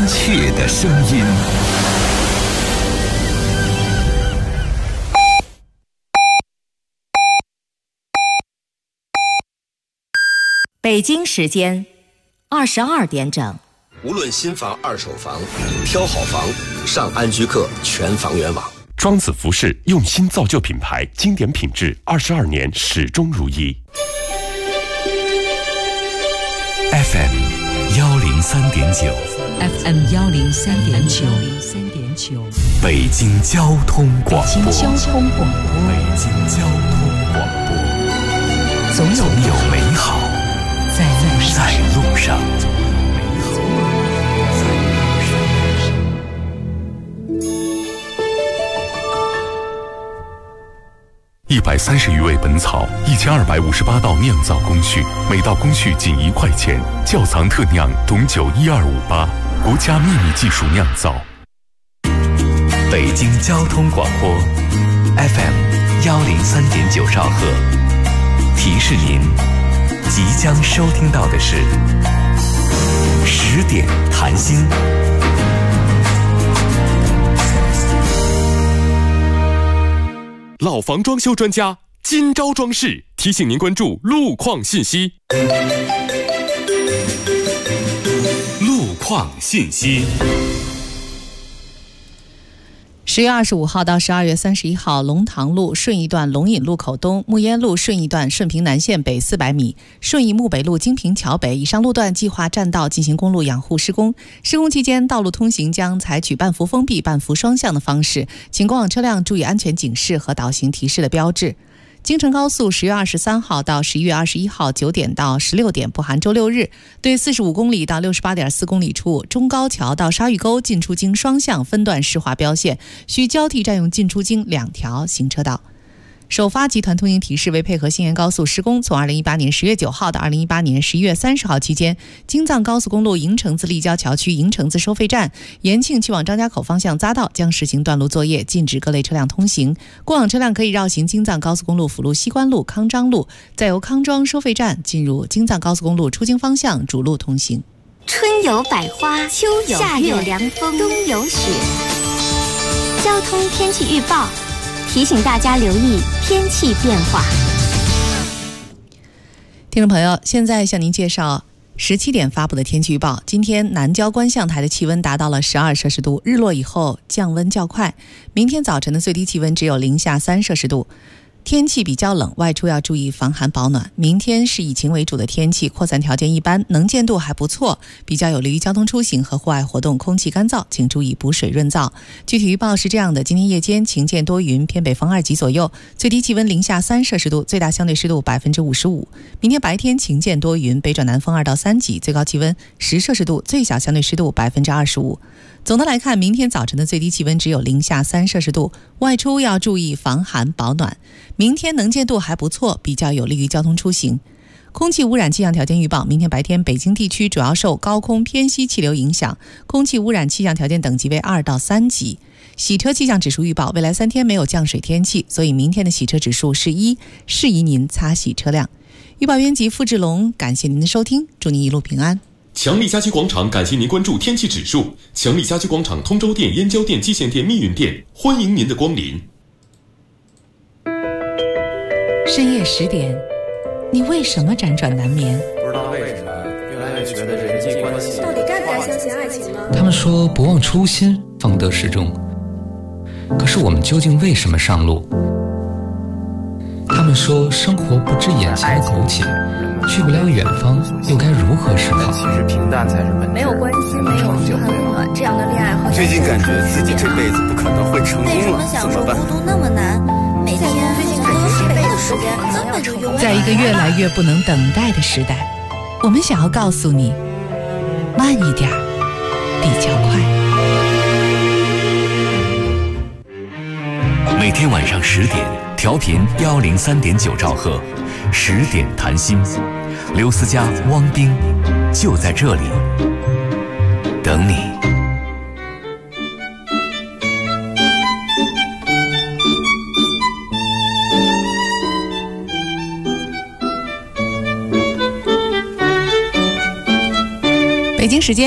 切的声音。 北京时间22点整。 无论新房、二手房，挑好房，上安居客全房源网。 庄子服饰用心造就品牌，经典品质，22年始终如一。 FM 103.9 FM 103.9 北京交通广播。 北京交通广播。 北京交通广播。总有美好在路上。130余味本草，1258道酿造工序，每道工序仅1块钱。窖藏特酿董酒12588，国家秘密技术酿造。北京交通广播 FM 103.9兆赫，提示您即将收听到的是10点谈心。 老房装修专家金招装饰提醒您关注路况信息。 路况信息。 10月25号到12月31号，龙塘路顺义段龙引路口东、木烟路顺义段顺平南线北400米，顺义木北路金平桥北以上路段计划占道进行公路养护施工。施工期间，道路通行将采取半幅封闭、半幅双向的方式，请过往车辆注意安全警示和导行提示的标志。京承高速10月23号到11月21号9点到16点不含周六日，对45公里到68.4公里处中高桥到沙峪沟进出京双向分段施划标线，需交替占用进出京2条行车道。首发集团通行提示为配合新延高速施工，从2018年10月9号到2018年11月30号期间，京藏高速公路营城子立交桥区营城子收费站、延庆去往张家口方向匝道将实行断路作业，禁止各类车辆通行。过往车辆可以绕行京藏高速公路辅路西关路、康庄路，再由康庄收费站进入京藏高速公路出京方向主路通行。 春有百花，秋有夏有凉风，冬有雪。交通天气预报提醒大家留意天气变化。 听众朋友，现在向您介绍17点发布的天气预报。今天南郊观象台的气温达到了12摄氏度，日落以后降温较快。明天早晨的最低气温只有零下3摄氏度。天气比较冷，外出要注意防寒保暖。明天是以晴为主的天气，扩散条件一般，能见度还不错，比较有利于交通出行和户外活动，空气干燥，请注意补水润燥。具体预报是这样的：今天夜间晴见多云，偏北风2级左右，最低气温零下3摄氏度，最大相对湿度55%。明天白天晴见多云，北转南风2到3级，最高气温10摄氏度，最小相对湿度25%。总的来看，明天早晨的最低气温只有零下3摄氏度，外出要注意防寒保暖。明天能见度还不错，比较有利于交通出行。空气污染气象条件预报：明天白天北京地区主要受高空偏西气流影响，空气污染气象条件等级为2到3级。洗车气象指数预报：未来3天没有降水天气，所以明天的洗车指数是1，适宜您擦洗车辆。预报编辑付志龙，感谢您的收听，祝您一路平安。 强力家居广场感谢您关注天气指数。强力家居广场通州店、燕郊店、蓟县店、密云店，欢迎您的光临。 深夜10点，你为什么辗转难眠？ 不知道为什么越来越觉得人际关系到底该不该相信爱情呢？ 他们说不忘初心，方得始终。可是我们究竟为什么上路？他们说生活不止眼前的苟且，去不了远方，又该如何是好？ 其实平淡才是本质。 没有关系，没有遗憾，这样的恋爱和最近感觉自己这辈子不可能会成功了， 为什么享受孤独那么难？每天最近感觉这辈子时间根本就用在一个越来越不能等待的时代，我们想要告诉你，慢一点比较快。 每天晚上10点，调频103.9兆赫，10点谈心，刘思佳、汪冰就在这里等你。 北京时间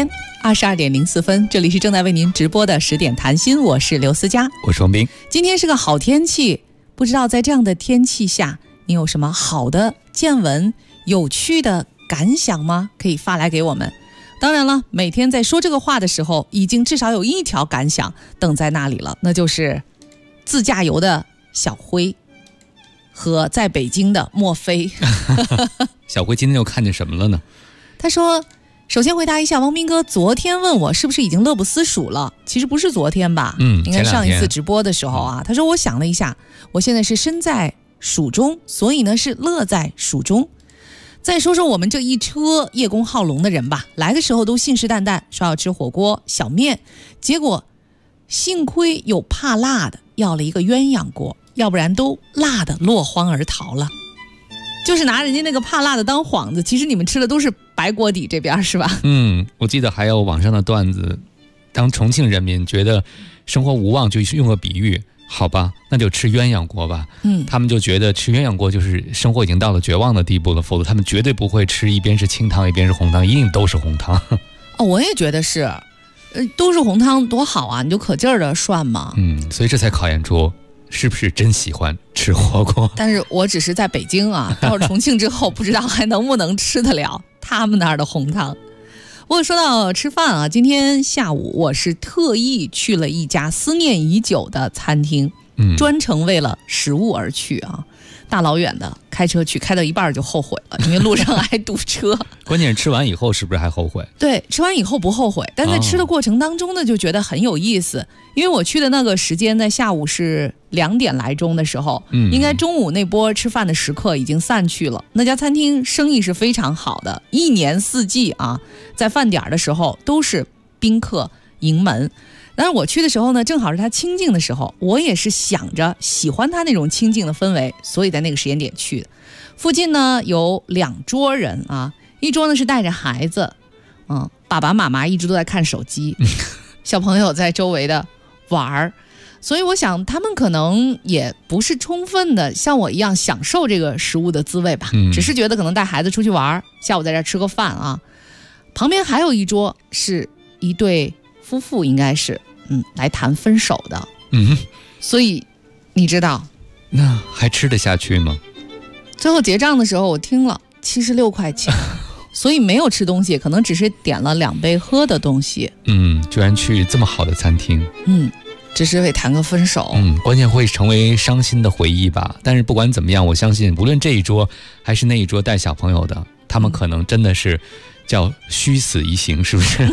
22点04分，这里是正在为您直播的10点谈心，我是刘思佳， 我是王斌。 今天是个好天气，不知道在这样的天气下，你有什么好的见闻、有趣的感想吗？可以发来给我们。当然了，每天在说这个话的时候，已经至少有一条感想等在那里了，那就是自驾游的小辉和在北京的莫非。 小辉今天又看见什么了呢？ 他说，首先回答一下，王斌哥昨天问我是不是已经乐不思蜀了，其实不是昨天吧，应该上一次直播的时候啊。他说我想了一下，我现在是身在蜀中，所以呢是乐在蜀中。再说说我们这一车叶公好龙的人吧，来的时候都信誓旦旦说要吃火锅小面，结果幸亏有怕辣的，要了一个鸳鸯锅，要不然都辣的落荒而逃了。就是拿人家那个怕辣的当幌子，其实你们吃的都是白锅底这边是吧？ 我记得还有网上的段子，当重庆人民觉得生活无望，就用个比喻，好吧，那就吃鸳鸯锅吧。他们就觉得吃鸳鸯锅就是生活已经到了绝望的地步了，否则他们绝对不会吃一边是清汤一边是红汤，一定都是红汤。 我也觉得是，都是红汤多好啊，你就可劲儿的涮嘛。 所以这才考验出是不是真喜欢吃火锅。 但是我只是在北京啊，到了重庆之后不知道还能不能吃得了他们那儿的红汤。我说到吃饭啊，今天下午我是特意去了一家思念已久的餐厅，专程为了食物而去啊，大老远的开车去，开到一半就后悔了，因为路上还堵车。 关键是吃完以后是不是还后悔？ 对，吃完以后不后悔，但在吃的过程当中呢，就觉得很有意思。因为我去的那个时间在下午是2点来钟的时候，应该中午那波吃饭的食客已经散去了。那家餐厅生意是非常好的，一年四季啊，在饭点的时候都是宾客盈门。但是我去的时候呢，正好是他清静的时候，我也是想着喜欢他那种清静的氛围，所以在那个时间点去的。附近呢有2桌人啊，一桌呢是带着孩子，爸爸妈妈一直都在看手机，小朋友在周围的玩儿，所以我想他们可能也不是充分的像我一样享受这个食物的滋味吧，只是觉得可能带孩子出去玩，下午在这吃个饭啊。旁边还有一桌是一对夫妇，应该是来谈分手的，所以你知道那还吃得下去吗？ 最后结账的时候我听了76块钱，所以没有吃东西，可能只是点了2杯喝的东西。 居然去这么好的餐厅， 只是为谈个分手。 关键会成为伤心的回忆吧。但是不管怎么样，我相信无论这一桌还是那一桌带小朋友的，他们可能真的是叫虚死一行，是不是？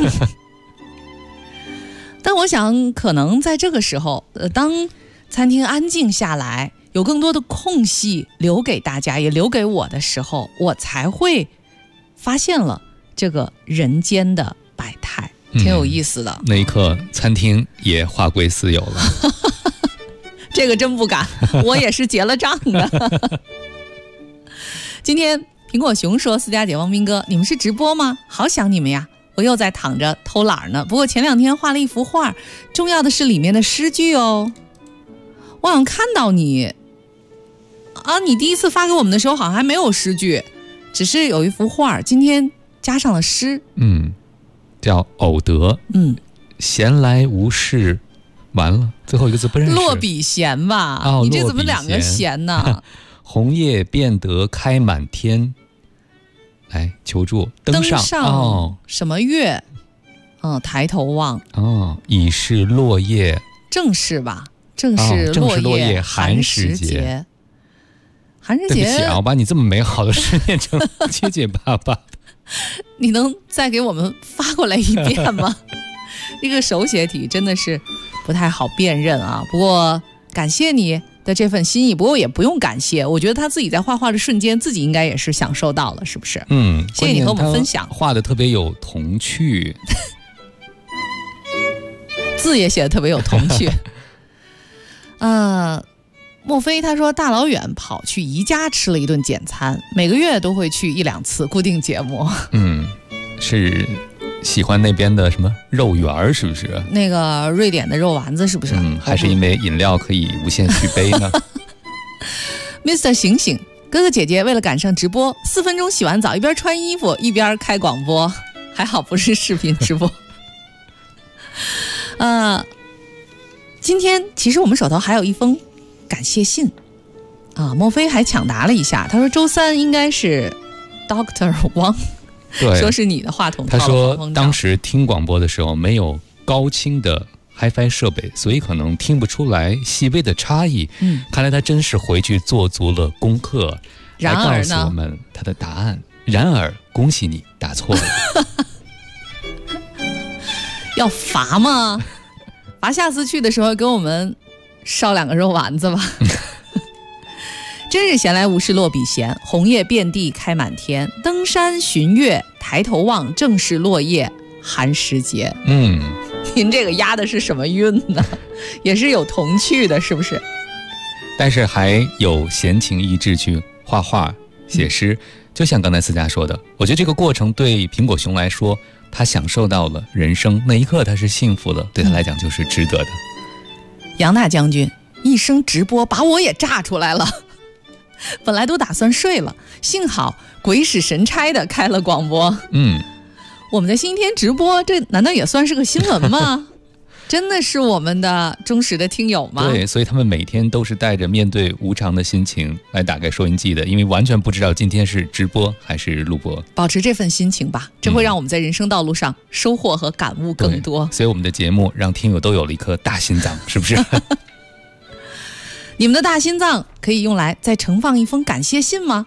但我想可能在这个时候，当餐厅安静下来，有更多的空隙留给大家，也留给我的时候，我才会发现了这个人间的百态，挺有意思的。 那一刻餐厅也化归私有了。 这个真不敢，我也是结了账的。今天苹果熊说，思佳姐、王斌哥，你们是直播吗？好想你们呀，我又在躺着偷懒呢。不过前2天画了一幅画，重要的是里面的诗句哦。我好像看到你啊，你第一次发给我们的时候好像还没有诗句，只是有一幅画，今天加上了诗。 叫偶得。闲来无事，完了最后一个字不认识。 落笔闲吧，你这怎么2个闲呢？ 红叶变得开满天，来求助登上什么月？抬头望。 已是落叶。 正是吧？正是落叶寒食节。寒食节， 对不起啊，我把你这么美好的诗念成结结巴巴的。 你能再给我们发过来一遍吗？这个手写体真的是不太好辨认啊。不过感谢你的这份心意，不过也不用感谢，我觉得他自己在画画的瞬间，自己应该也是享受到了，是不是？谢谢你和我们分享。 画的特别有童趣， 字也写的特别有童趣。莫非他说大老远跑去宜家吃了一顿简餐，每个月都会去1-2次固定节目。 是喜欢那边的什么肉圆是不是？那个瑞典的肉丸子是不是？ 还是因为饮料可以无限续杯呢？ Mr. 醒醒，哥哥姐姐为了赶上直播，4分钟洗完澡，一边穿衣服一边开广播，还好不是视频直播。 今天其实我们手头还有一封感谢信啊，莫非还抢答了一下，他说周三应该是 Dr. 汪， 对， 说是你的话筒。 他说当时听广播的时候没有高清的 HiFi 设备，所以可能听不出来细微的差异。看来他真是回去做足了功课，来告诉我们他的答案。然而，恭喜你答错了。 要罚吗？罚下次去的时候给我们烧2个肉丸子吧。真是闲来无事落笔闲，红叶遍地开满天。登山寻月抬头望，正是落叶寒食节。您这个押的是什么韵呢？也是有童趣的，是不是？ 但是还有闲情逸致去画画写诗。就像刚才思佳说的，我觉得这个过程对苹果熊来说，他享受到了人生，那一刻他是幸福的，对他来讲就是值得的。 杨大将军一声直播把我也炸出来了，本来都打算睡了，幸好鬼使神差的开了广播。我们的星期天直播，这难道也算是个新闻吗？真的是我们的忠实的听友吗？ 对，所以他们每天都是带着面对无常的心情来打开收音机的，因为完全不知道今天是直播还是录播。 保持这份心情吧，这会让我们在人生道路上收获和感悟更多。 所以我们的节目让听友都有了一颗大心脏，是不是？ 你们的大心脏可以用来再盛放一封感谢信吗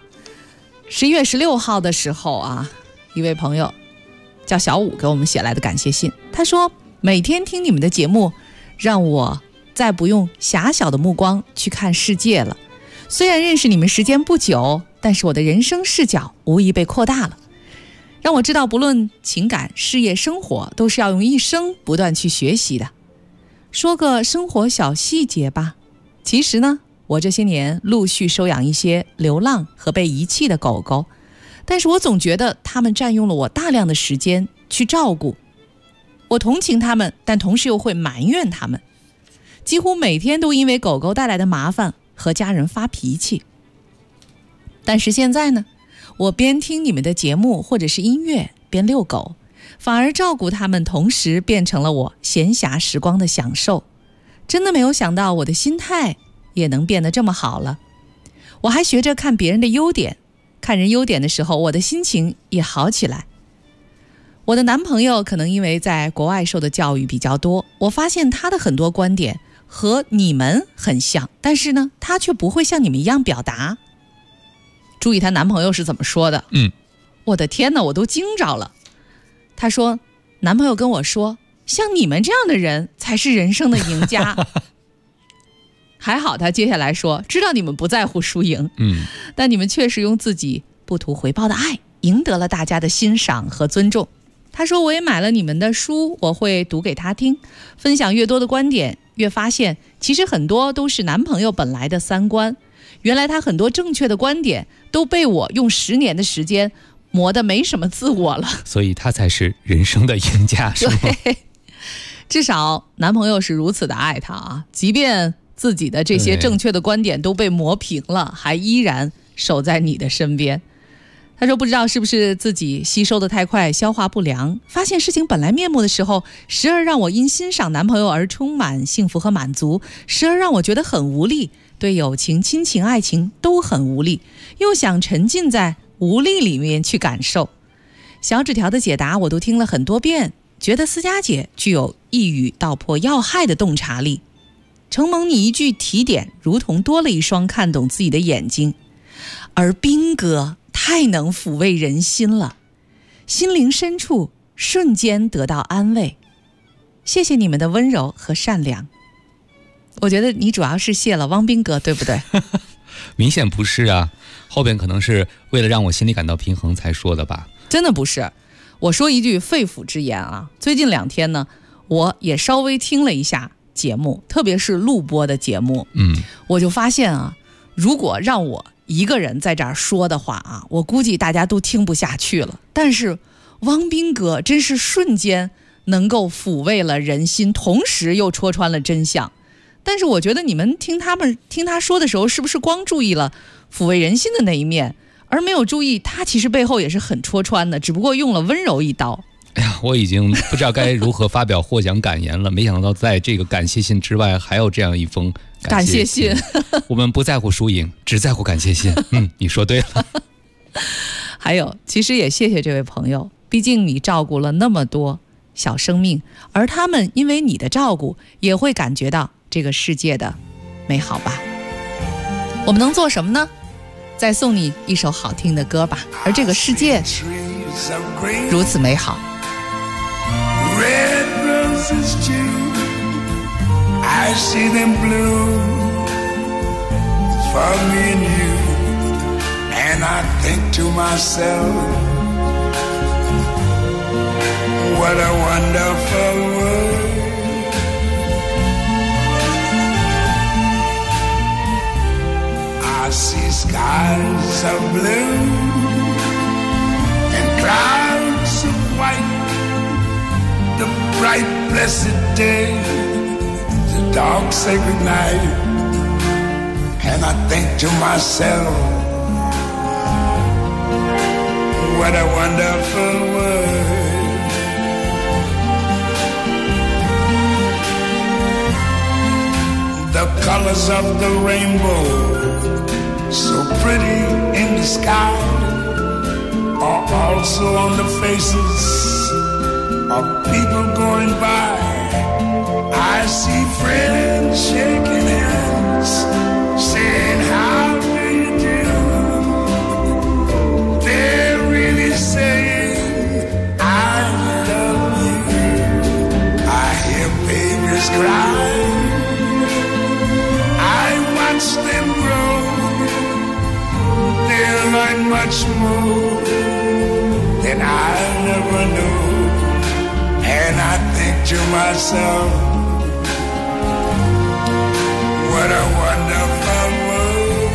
？11月16号的时候啊，一位朋友叫小武给我们写来的感谢信，他说每天听你们的节目，让我再不用狭小的目光去看世界了。虽然认识你们时间不久，但是我的人生视角无疑被扩大了，让我知道不论情感、事业、生活，都是要用一生不断去学习的。说个生活小细节吧，其实呢，我这些年陆续收养一些流浪和被遗弃的狗狗，但是我总觉得它们占用了我大量的时间去照顾。我同情他们，但同时又会埋怨他们，几乎每天都因为狗狗带来的麻烦和家人发脾气。但是现在呢，我边听你们的节目或者是音乐，边遛狗，反而照顾他们，同时变成了我闲暇时光的享受。真的没有想到我的心态也能变得这么好了。我还学着看别人的优点，看人优点的时候，我的心情也好起来。我的男朋友可能因为在国外受的教育比较多，我发现他的很多观点和你们很像，但是呢，他却不会像你们一样表达。注意她男朋友是怎么说的。我的天哪，我都惊着了。他说，男朋友跟我说，像你们这样的人才是人生的赢家。还好他接下来说，知道你们不在乎输赢，但你们确实用自己不图回报的爱赢得了大家的欣赏和尊重。他说，我也买了你们的书，我会读给他听，分享越多的观点，越发现其实很多都是男朋友本来的三观，原来他很多正确的观点都被我用10年的时间磨得没什么自我了， 所以他才是人生的赢家，是吗？ 对，至少男朋友是如此的爱他啊，即便自己的这些正确的观点都被磨平了，还依然守在你的身边。他说，不知道是不是自己吸收的太快，消化不良，发现事情本来面目的时候，时而让我因欣赏男朋友而充满幸福和满足，时而让我觉得很无力，对友情、亲情、爱情都很无力，又想沉浸在无力里面去感受。小纸条的解答我都听了很多遍，觉得思佳姐具有一语道破要害的洞察力。承蒙你一句提点，如同多了一双看懂自己的眼睛。而兵哥太能抚慰人心了，心灵深处瞬间得到安慰。谢谢你们的温柔和善良。我觉得你主要是谢了汪兵哥，对不对？ 明显不是啊，后边可能是为了让我心里感到平衡才说的吧。 真的不是，我说一句肺腑之言啊，最近2天呢，我也稍微听了一下节目，特别是录播的节目，我就发现啊，如果让我一个人在这儿说的话啊，我估计大家都听不下去了。但是汪兵哥真是瞬间能够抚慰了人心，同时又戳穿了真相。但是我觉得你们听他说的时候，是不是光注意了抚慰人心的那一面，而没有注意他其实背后也是很戳穿的，只不过用了温柔一刀。 哎呀，我已经不知道该如何发表获奖感言了。没想到在这个感谢信之外，还有这样一封感谢信。我们不在乎输赢，只在乎感谢信。你说对了。 还有，其实也谢谢这位朋友，毕竟你照顾了那么多小生命，而他们因为你的照顾，也会感觉到这个世界的美好吧。我们能做什么呢？再送你一首好听的歌吧。而这个世界如此美好。 Red roses too, I see them bloom for me and you, and I think to myself, what a wonderful world. I see skies of blue and clouds of white, the bright blessed day, the dark sacred night, and I think to myself, what a wonderful world. The colors of the rainbow, so pretty in the sky, are also on the faces of people going by. I see friends shaking hands, saying how do you do. They're really saying I love you. I hear babies cry, I watch them grow. They'll learn much more than I'll never know. And I think to myself, what a wonderful world.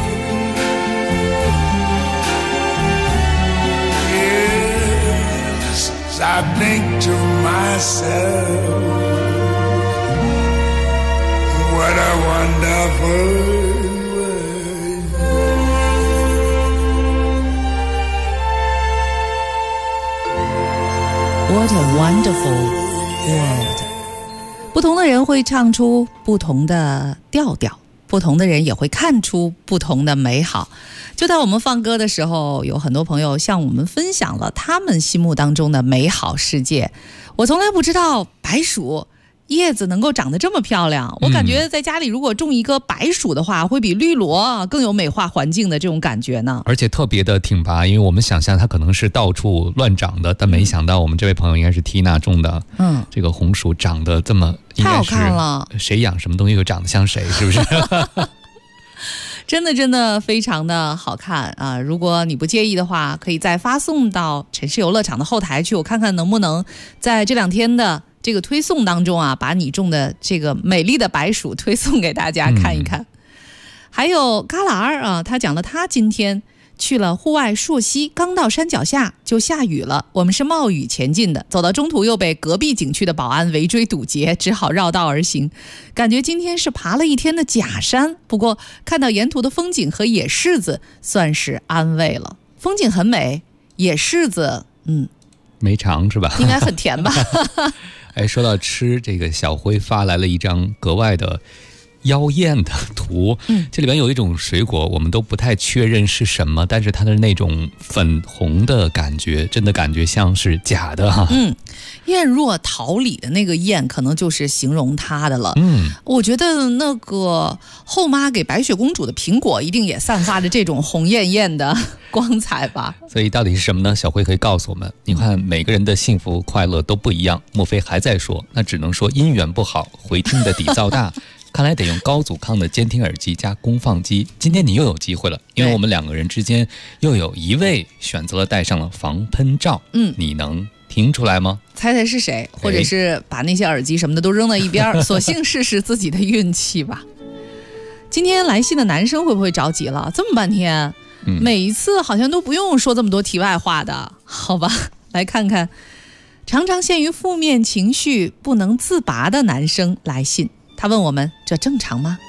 Yes, I think to myself, what a wonderful world. What a wonderful world. 不同的人会唱出不同的调调，不同的人也会看出不同的美好。就在我们放歌的时候，有很多朋友向我们分享了他们心目当中的美好世界。我从来不知道白薯叶子能够长得这么漂亮，我感觉在家里如果种一个白薯的话，会比绿萝更有美化环境的这种感觉呢。 而且特别的挺拔，因为我们想象它可能是到处乱长的，但没想到我们这位朋友应该是缇娜种的，这个红薯长得这么， 太好看了， 谁养什么东西就长得像谁，是不是？ 真的非常的好看啊！如果你不介意的话，可以再发送到城市游乐场的后台去，我看看能不能在这2天的这个推送当中啊，把你种的这个美丽的白薯推送给大家看一看。还有旮旯儿啊，他讲了他今天去了户外溯溪，刚到山脚下就下雨了，我们是冒雨前进的，走到中途又被隔壁景区的保安围追堵截，只好绕道而行。感觉今天是爬了1天的假山，不过看到沿途的风景和野柿子，算是安慰了。风景很美，野柿子没尝是吧？ 应该很甜吧。 哎，说到吃，这个小辉发来了一张格外的妖艳的图，这里边有一种水果我们都不太确认是什么，但是它的那种粉红的感觉真的感觉像是假的哈。 艳若桃李的那个艳可能就是形容它的了。我觉得那个后妈给白雪公主的苹果一定也散发着这种红艳艳的光彩吧。 所以到底是什么呢？小辉可以告诉我们。你看每个人的幸福快乐都不一样，莫非还在说那只能说音源不好，回听的底噪大。看来得用高阻抗的监听耳机加功放机。今天你又有机会了，因为我们2个人之间又有一位选择了戴上了防喷罩。你能听出来吗？ 猜猜是谁，或者是把那些耳机什么的都扔到一边，索性试试自己的运气吧。今天来信的男生会不会着急了？这么半天，每一次好像都不用说这么多题外话的，好吧？来看看常常陷于负面情绪不能自拔的男生来信。他问我们，这正常吗？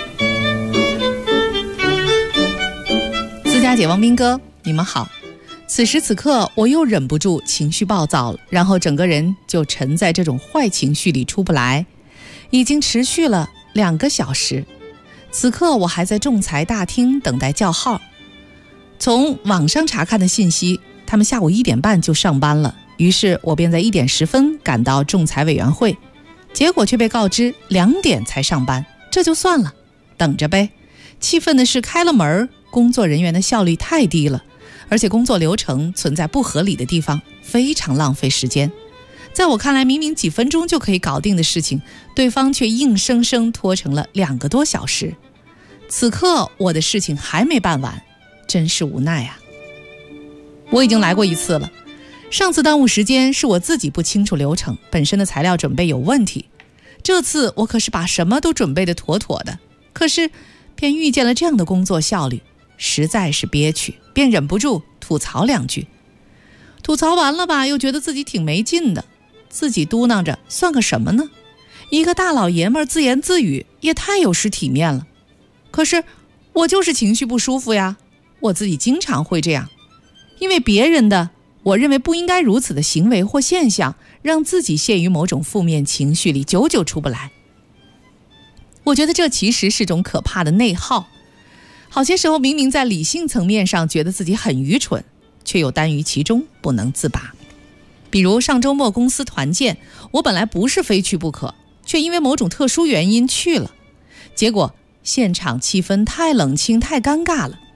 私家姐王斌哥，你们好。 此时此刻我又忍不住情绪暴躁了，然后整个人就沉在这种坏情绪里出不来，已经持续了2个小时。此刻我还在仲裁大厅等待叫号。从网上查看的信息，他们下午1点半就上班了，于是我便在1点10分赶到仲裁委员会，结果却被告知2点才上班。这就算了，等着呗。气愤的是开了门，工作人员的效率太低了，而且工作流程存在不合理的地方，非常浪费时间。在我看来，明明几分钟就可以搞定的事情，对方却硬生生拖成了2个多小时。此刻我的事情还没办完，真是无奈啊。我已经来过1次了，上次耽误时间是我自己不清楚流程，本身的材料准备有问题。这次我可是把什么都准备得妥妥的，可是便遇见了这样的工作效率，实在是憋屈，便忍不住吐槽2句。吐槽完了吧，又觉得自己挺没劲的，自己嘟囔着算个什么呢？一个大老爷们儿自言自语也太有失体面了。可是我就是情绪不舒服呀，我自己经常会这样，因为别人的我认为不应该如此的行为或现象，让自己陷于某种负面情绪里，久久出不来。我觉得这其实是种可怕的内耗。好些时候明明在理性层面上觉得自己很愚蠢，却又耽于其中不能自拔。比如上周末公司团建，我本来不是非去不可，却因为某种特殊原因去了，结果现场气氛太冷清太尴尬了。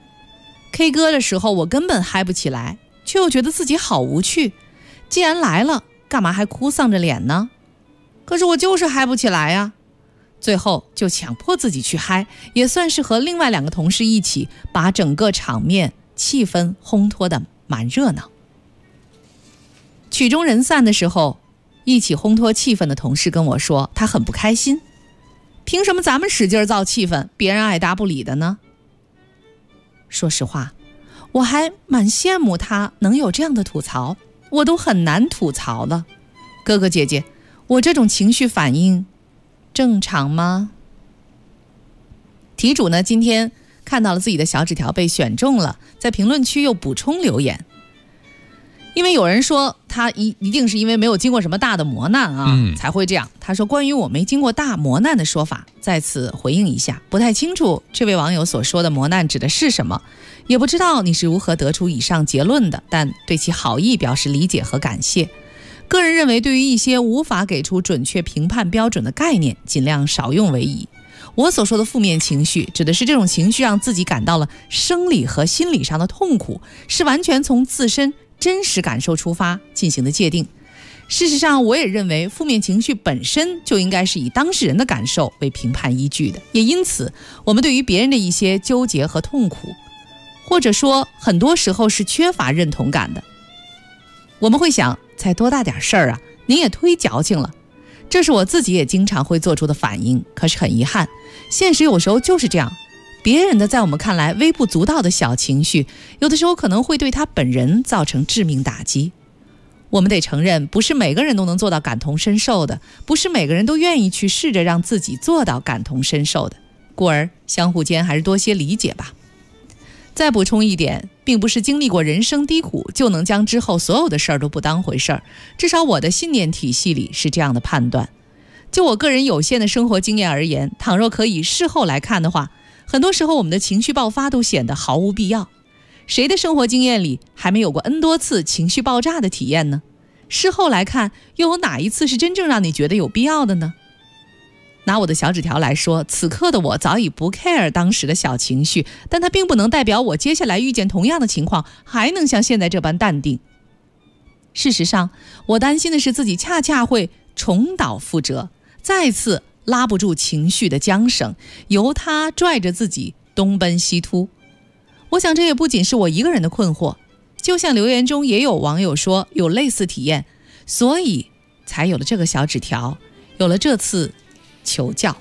K 歌的时候我根本嗨不起来，却又觉得自己好无趣，既然来了干嘛还哭丧着脸呢？可是我就是嗨不起来呀。最后就强迫自己去嗨，也算是和另外2个同事一起把整个场面气氛烘托得蛮热闹。曲终人散的时候，一起烘托气氛的同事跟我说，他很不开心，凭什么咱们使劲造气氛，别人爱答不理的呢？说实话，我还蛮羡慕他能有这样的吐槽，我都很难吐槽了。哥哥姐姐，我这种情绪反应正常吗？题主呢，今天看到了自己的小纸条被选中了，在评论区又补充留言。因为有人说他一定是因为没有经过什么大的磨难啊，才会这样。他说关于我没经过大磨难的说法，在此回应一下，不太清楚这位网友所说的磨难指的是什么，也不知道你是如何得出以上结论的，但对其好意表示理解和感谢。个人认为，对于一些无法给出准确评判标准的概念，尽量少用为宜。我所说的负面情绪，指的是这种情绪让自己感到了生理和心理上的痛苦，是完全从自身真实感受出发进行的界定。事实上，我也认为负面情绪本身就应该是以当事人的感受为评判依据的，也因此我们对于别人的一些纠结和痛苦，或者说很多时候是缺乏认同感的。我们会想，才多大点事儿啊，您也忒矫情了，这是我自己也经常会做出的反应。可是很遗憾，现实有时候就是这样，别人的在我们看来微不足道的小情绪，有的时候可能会对他本人造成致命打击。我们得承认，不是每个人都能做到感同身受的，不是每个人都愿意去试着让自己做到感同身受的，故而相互间还是多些理解吧。再补充一点，并不是经历过人生低谷就能将之后所有的事儿都不当回事儿，至少我的信念体系里是这样的判断。就我个人有限的生活经验而言，倘若可以事后来看的话，很多时候我们的情绪爆发都显得毫无必要。谁的生活经验里还没有过 N 多次情绪爆炸的体验呢？事后来看，又有哪一次是真正让你觉得有必要的呢？拿我的小纸条来说，此刻的我早已不 care 当时的小情绪，但它并不能代表我接下来遇见同样的情况还能像现在这般淡定。事实上，我担心的是自己恰恰会重蹈覆辙，再次拉不住情绪的缰绳，由它拽着自己东奔西突。我想这也不仅是我一个人的困惑，就像留言中也有网友说有类似体验，所以才有了这个小纸条，有了这次求教。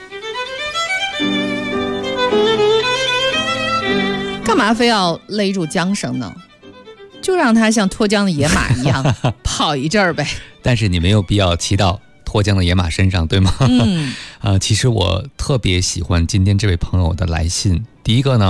干嘛非要勒住缰绳呢？就让他像脱缰的野马一样跑一阵儿呗。 但是你没有必要骑到脱缰的野马身上，对吗？其实我特别喜欢今天这位朋友的来信。第一个呢，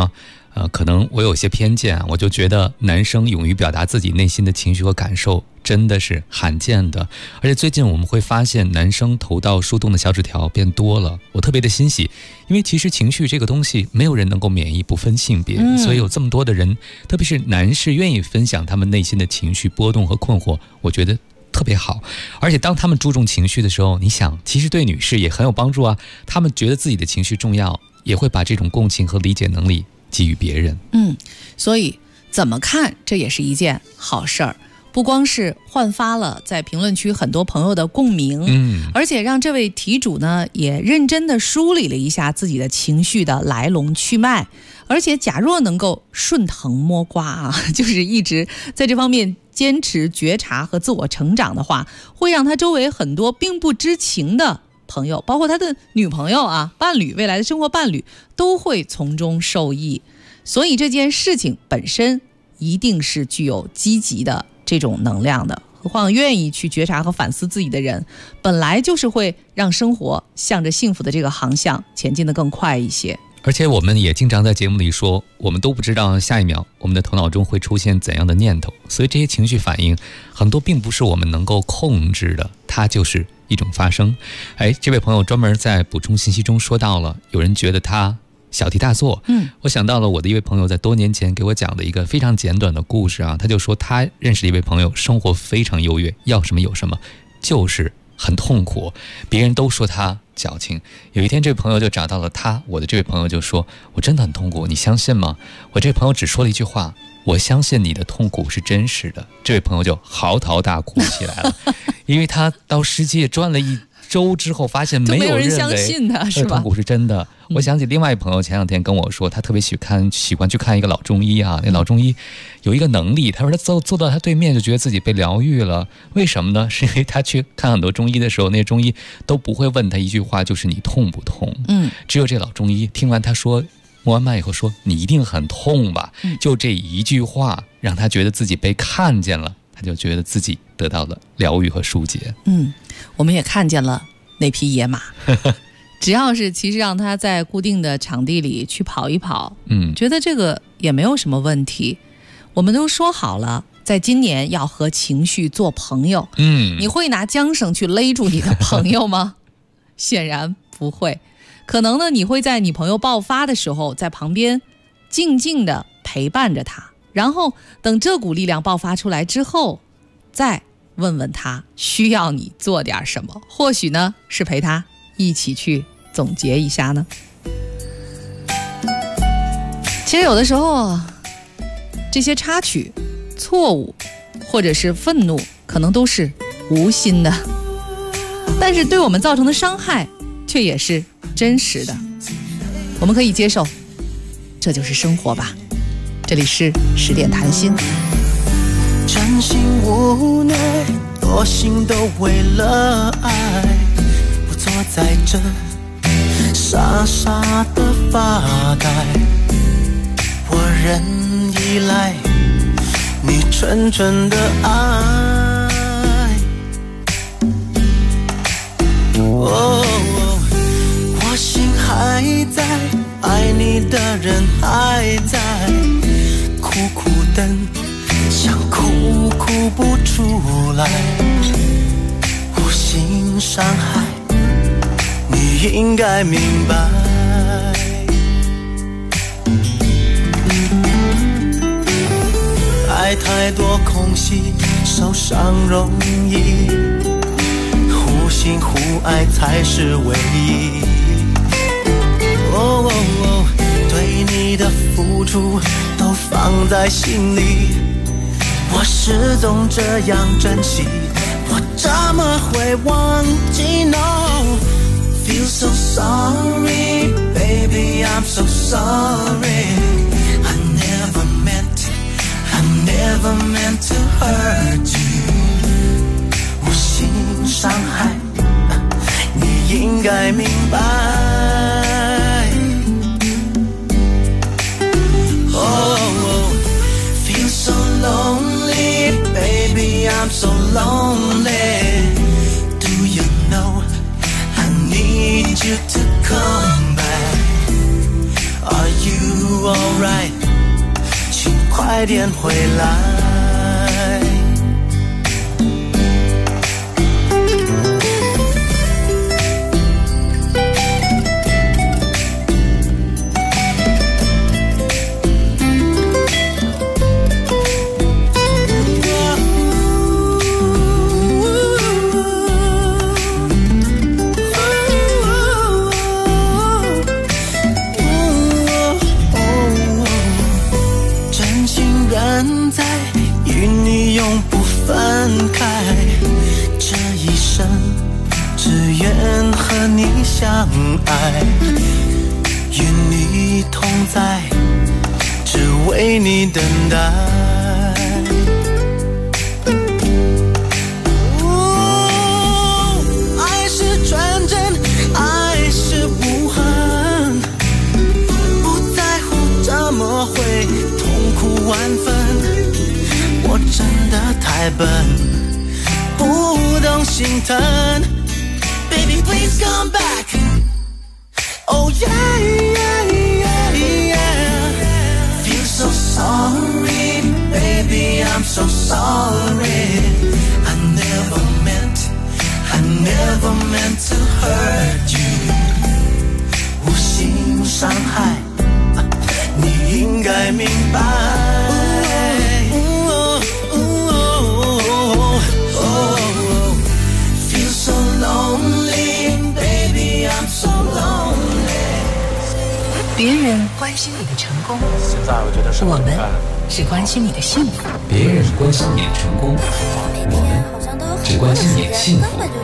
可能我有些偏见啊，我就觉得男生勇于表达自己内心的情绪和感受真的是罕见的。而且最近我们会发现男生投到树洞的小纸条变多了，我特别的欣喜，因为其实情绪这个东西没有人能够免疫，不分性别，所以有这么多的人，特别是男士愿意分享他们内心的情绪波动和困惑，我觉得特别好。而且当他们注重情绪的时候，你想其实对女士也很有帮助啊，他们觉得自己的情绪重要，也会把这种共情和理解能力给予别人。 所以怎么看这也是一件好事儿，不光是焕发了在评论区很多朋友的共鸣，而且让这位题主呢也认真的梳理了一下自己的情绪的来龙去脉。而且假若能够顺藤摸瓜啊，就是一直在这方面坚持觉察和自我成长的话，会让他周围很多并不知情的朋友，包括他的女朋友啊、伴侣、未来的生活伴侣，都会从中受益。所以这件事情本身一定是具有积极的这种能量的，何况愿意去觉察和反思自己的人，本来就是会让生活向着幸福的这个航向前进得更快一些。 而且我们也经常在节目里说，我们都不知道下一秒我们的头脑中会出现怎样的念头，所以这些情绪反应很多并不是我们能够控制的，它就是一种发生。这位朋友专门在补充信息中说到了，有人觉得他小题大做。我想到了我的一位朋友在多年前给我讲的一个非常简短的故事啊，他就说他认识的一位朋友生活非常优越，要什么有什么，就是很痛苦，别人都说他矫情。有一天这位朋友就找到了他，我的这位朋友就说，我真的很痛苦，你相信吗？我这位朋友只说了一句话，我相信你的痛苦是真实的。这位朋友就嚎啕大哭起来了因为他到世界转了1周之后发现没有人相信他，是吧？痛苦是真的。我想起另外一朋友前两天跟我说，他特别喜欢去看一个老中医啊，那老中医有一个能力，他说他坐到他对面就觉得自己被疗愈了。为什么呢？是因为他去看很多中医的时候，那些中医都不会问他一句话，就是你痛不痛？只有这老中医听完他说摸完脉以后说，你一定很痛吧？就这一句话让他觉得自己被看见了，他就觉得自己得到了疗愈和疏解。 我们也看见了那匹野马只要是其实让他在固定的场地里去跑一跑，觉得这个也没有什么问题。我们都说好了，在今年要和情绪做朋友，你会拿缰绳去勒住你的朋友吗？显然不会。可能呢，你会在你朋友爆发的时候在旁边静静地陪伴着他，然后等这股力量爆发出来之后，再问问他需要你做点什么，或许呢是陪他一起去总结一下呢。其实有的时候这些插曲、错误或者是愤怒可能都是无心的，但是对我们造成的伤害却也是真实的，我们可以接受，这就是生活吧。这里是10点谈心。 真心无奈，多心都为了爱，我坐在这傻傻的发呆，我仍依赖你纯纯的爱。我心还在，爱你的人还在，苦苦等，想哭哭不出来，无心伤害，你应该明白。爱太多空隙，受伤容易，互信互爱才是唯一。对你的付出都放在心里，我始终这样珍惜，我怎么会忘记 No Feel so sorry Baby I'm so sorry I never meant to hurt you 无心伤害你应该明白Feel so lonely Baby I'm so lonely Do you know I need you to come back Are you alright 快点回来。相爱，与你同在，只为你等待。爱是纯真，爱是无痕，不在乎怎么会痛苦万分。我真的太笨，不懂心疼。Baby, please come back. Oh yeah, yeah, yeah, yeah. Feel so sorry, baby, I'm so sorry. I never meant to hurt you. 无心伤害，你应该明白。Feel so lonely, baby, I'm so lonely. 别人关心你的成功， 现在我觉得我们只关心你的幸福。 别人关心你的成功，我们只关心你的幸福。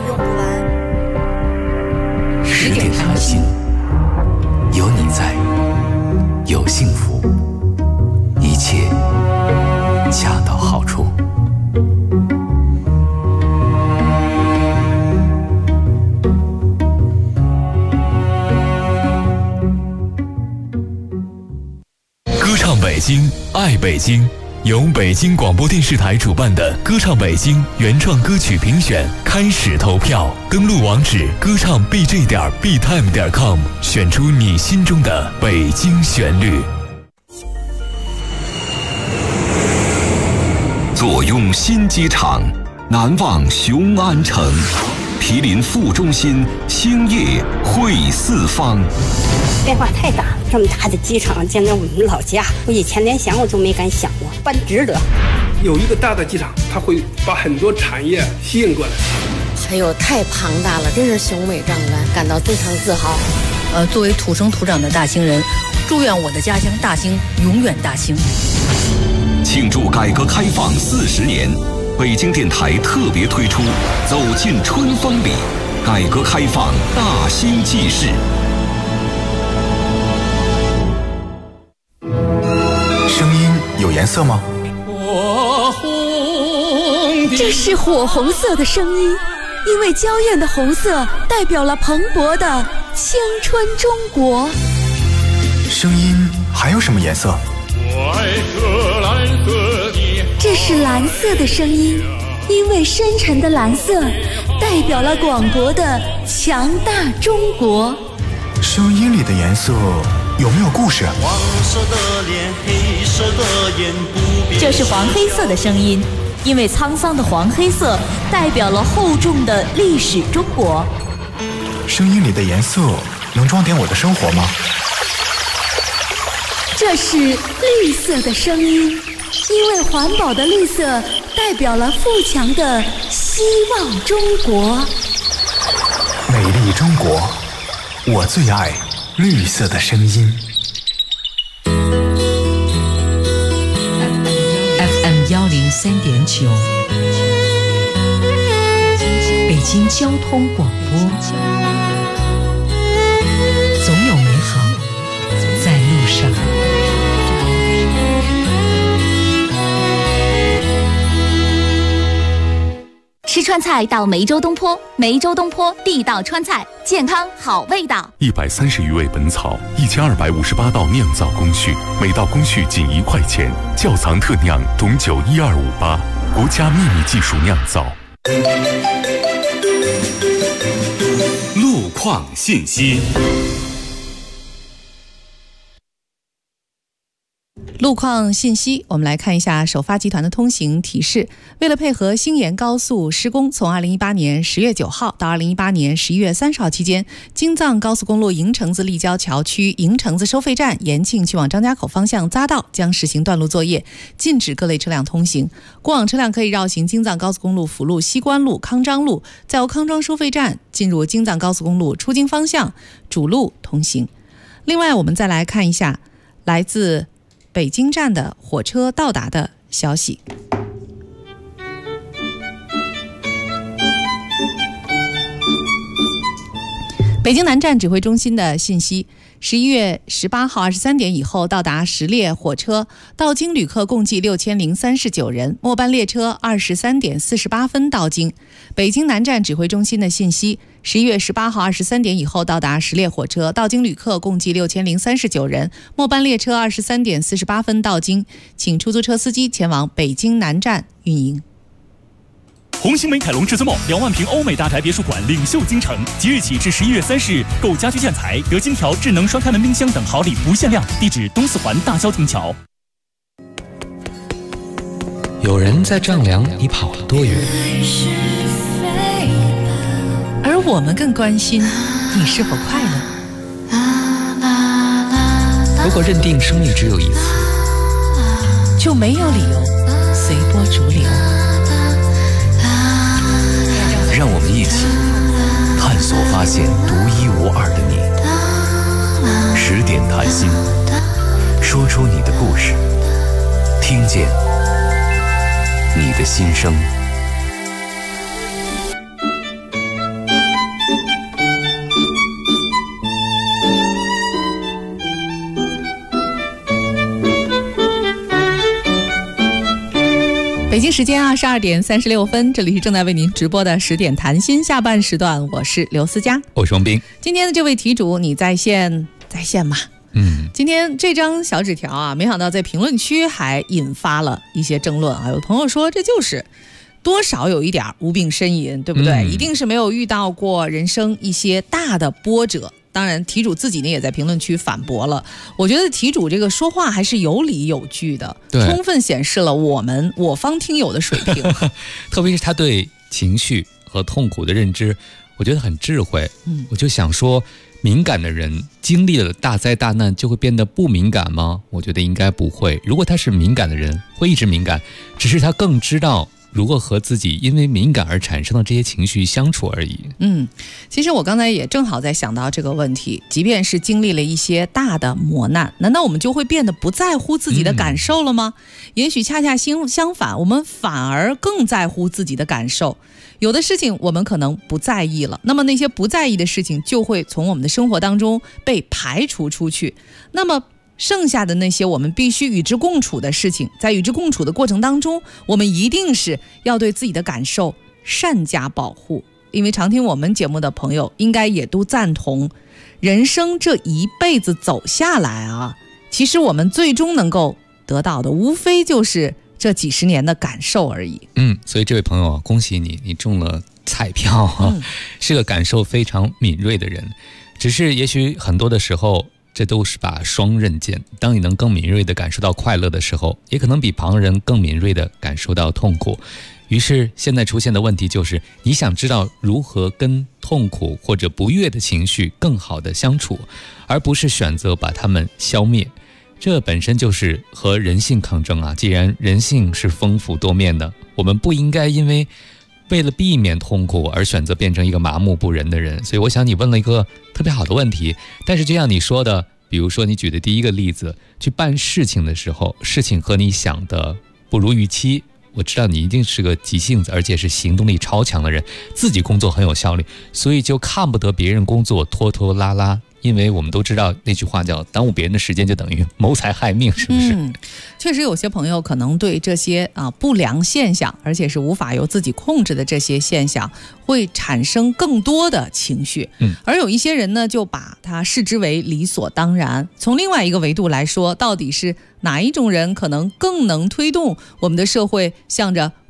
10点开心，有你在，有幸福，一切恰到好处。 歌唱北京，爱北京，由北京广播电视台主办的歌唱北京原创歌曲评选开始投票，登录网址歌唱 bj.btime.com， 选出你心中的北京旋律。 坐拥新机场，难忘雄安城，毗邻副中心，星夜会四方。 变化太大了，这么大的机场建在我们老家，我以前连想我都没敢想过，办值得。 有一个大的机场，它会把很多产业吸引过来。 还有太庞大了，真是雄伟壮观，感到非常自豪。 作为土生土长的大兴人，祝愿我的家乡大兴永远大兴。 庆祝改革开放40年，北京电台特别推出《走进春风里》，改革开放大兴纪事。 声音有颜色吗？ 这是火红色的声音，因为娇艳的红色代表了蓬勃的青春中国。 声音还有什么颜色？ 我爱这蓝色的。这是蓝色的声音，因为深沉的蓝色代表了广博的强大中国。 声音里的颜色有没有故事？ 黄色的脸，黑色的眼，不变。 这是黄黑色的声音，因为沧桑的黄黑色代表了厚重的历史中国。 声音里的颜色能装点我的生活吗？ 这是绿色的声音，因为环保的绿色代表了富强的希望中国。 美丽中国，我最爱绿色的声音。 FM 103.9，北京交通广播，总有美好在路上。 吃川菜到梅州东坡，梅州东坡地道川菜，健康好味道。 130余味本草，1258道酿造工序，每道工序仅1块钱，窖藏特酿董酒12588，国家秘密技术酿造。 路况信息。 路况信息，我们来看一下首发集团的通行提示。为了配合新延高速施工，从2018年10月9号到2018年11月30号期间，京藏高速公路营城子立交桥区营城子收费站延庆去往张家口方向匝道将实行断路作业，禁止各类车辆通行。过往车辆可以绕行京藏高速公路辅路西关路、康庄路，再由康庄收费站进入京藏高速公路出京方向主路通行。另外，我们再来看一下来自北京站的火车到达的消息。北京南站指挥中心的信息，11月18号23点以后到达10列火车，到京旅客共计6039人，末班列车23点48分到京。北京南站指挥中心的信息，11月18号23点以后到达10列火车，到京旅客共计6039人，末班列车23点48分到京，请出租车司机前往北京南站运营。 红星美凯龙至尊 2万平欧美大宅别墅馆领袖京城，即日起至11月30日，购家居建材得金条、智能双开门冰箱等好礼不限量。地址东四环大郊亭桥。 有人在丈量你跑了多远， 而我们更关心你是否快乐。 如果认定生命只有一次， 就没有理由随波逐流。 让我们一起探索发现独一无二的你。10点谈心，说出你的故事，听见你的心声。 北京时间22点36分，这里是正在为您直播的10点谈心下半时段，我是刘思佳， 我是王斌。 今天的这位题主，你在线吗？今天这张小纸条啊，没想到在评论区还引发了一些争论啊。有朋友说，这就是多少有一点无病呻吟，对不对？一定是没有遇到过人生一些大的波折。当然题主自己呢也在评论区反驳了，我觉得题主这个说话还是有理有据的，充分显示了我方听友的水平。 特别是他对情绪和痛苦的认知，我觉得很智慧。我就想说，敏感的人经历了大灾大难就会变得不敏感吗？我觉得应该不会。如果他是敏感的人，会一直敏感，只是他更知道如何和自己因为敏感而产生的这些情绪相处而已。 其实我刚才也正好在想到这个问题，即便是经历了一些大的磨难，难道我们就会变得不在乎自己的感受了吗？也许恰恰相反，我们反而更在乎自己的感受。有的事情我们可能不在意了，那么那些不在意的事情就会从我们的生活当中被排除出去。那么剩下的那些我们必须与之共处的事情，在与之共处的过程当中，我们一定是要对自己的感受善加保护。因为常听我们节目的朋友应该也都赞同，人生这一辈子走下来啊，其实我们最终能够得到的无非就是这几十年的感受而已。 所以这位朋友，恭喜你，你中了彩票啊，是个感受非常敏锐的人。只是也许很多的时候，这都是把双刃剑。当你能更敏锐地感受到快乐的时候，也可能比旁人更敏锐地感受到痛苦。于是现在出现的问题就是，你想知道如何跟痛苦或者不悦的情绪更好地相处，而不是选择把它们消灭。这本身就是和人性抗争啊！既然人性是丰富多面的，我们不应该因为了避免痛苦而选择变成一个麻木不仁的人。所以我想你问了一个特别好的问题，但是就像你说的，比如说你举的第一个例子，去办事情的时候，事情和你想的不如预期，我知道你一定是个急性子，而且是行动力超强的人，自己工作很有效率，所以就看不得别人工作拖拖拉拉。因为我们都知道那句话叫耽误别人的时间就等于谋财害命，是不是？ 确实有些朋友可能对这些不良现象，而且是无法由自己控制的这些现象，会产生更多的情绪。而有一些人呢，就把它视之为理所当然。从另外一个维度来说，到底是哪一种人可能更能推动我们的社会向着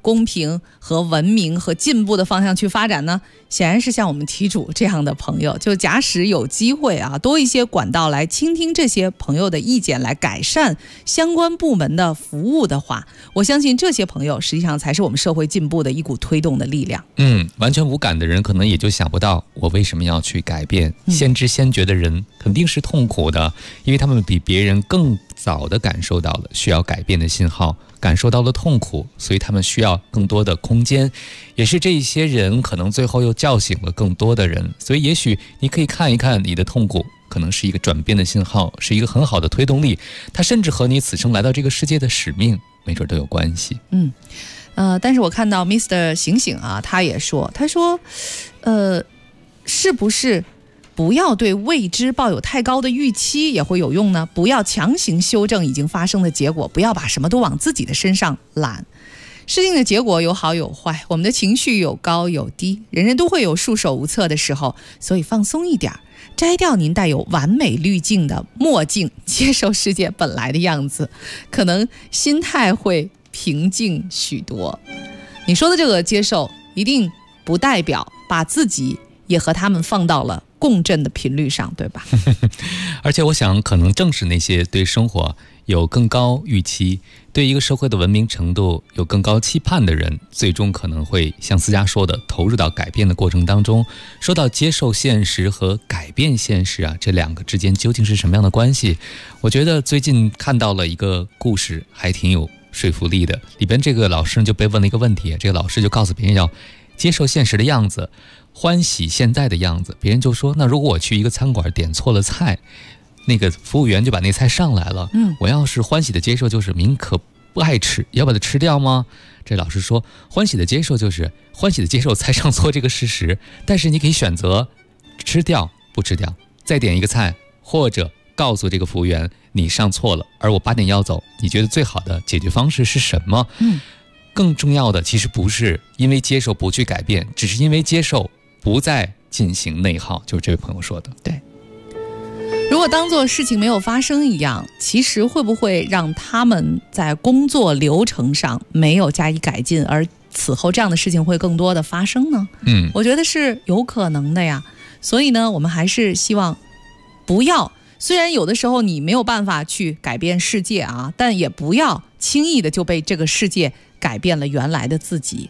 公平和文明和进步的方向去发展呢？显然是像我们题主这样的朋友，就假使有机会啊，多一些管道来倾听这些朋友的意见，来改善相关部门的服务的话，我相信这些朋友实际上才是我们社会进步的一股推动的力量。 完全无感的人可能也就想不到我为什么要去改变，先知先觉的人肯定是痛苦的，因为他们比别人更早地感受到了需要改变的信号，感受到了痛苦，所以他们需要更多的空间，也是这些人可能最后又叫醒了更多的人。所以也许你可以看一看你的痛苦可能是一个转变的信号，是一个很好的推动力，它甚至和你此生来到这个世界的使命没准都有关系。 但是我看到 Mr. 醒醒啊，他也说，他说是不是不要对未知抱有太高的预期也会有用呢？不要强行修正已经发生的结果，不要把什么都往自己的身上揽。事情的结果有好有坏，我们的情绪有高有低，人人都会有束手无策的时候，所以放松一点，摘掉您带有完美滤镜的墨镜，接受世界本来的样子，可能心态会平静许多。你说的这个接受一定不代表把自己也和他们放到了共振的频率上，对吧？ 而且我想可能正是那些对生活有更高预期，对一个社会的文明程度有更高期盼的人，最终可能会像思佳说的，投入到改变的过程当中。说到接受现实和改变现实啊，这两个之间究竟是什么样的关系？我觉得最近看到了一个故事，还挺有说服力的。里边这个老师就被问了一个问题，这个老师就告诉别人要接受现实的样子，欢喜现在的样子。别人就说，那如果我去一个餐馆点错了菜，那个服务员就把那菜上来了，我要是欢喜的接受，就是您可不爱吃，要把它吃掉吗？这老师说，欢喜的接受就是欢喜的接受菜上错这个事实，但是你可以选择吃掉不吃掉，再点一个菜，或者告诉这个服务员你上错了，而我8点要走，你觉得最好的解决方式是什么？更重要的其实不是因为接受不去改变，只是因为接受不再进行内耗，就是这位朋友说的。 对，如果当作事情没有发生一样，其实会不会让他们在工作流程上没有加以改进，而此后这样的事情会更多的发生呢？我觉得是有可能的呀。所以呢，我们还是希望不要，虽然有的时候你没有办法去改变世界啊，但也不要轻易的就被这个世界改变了原来的自己。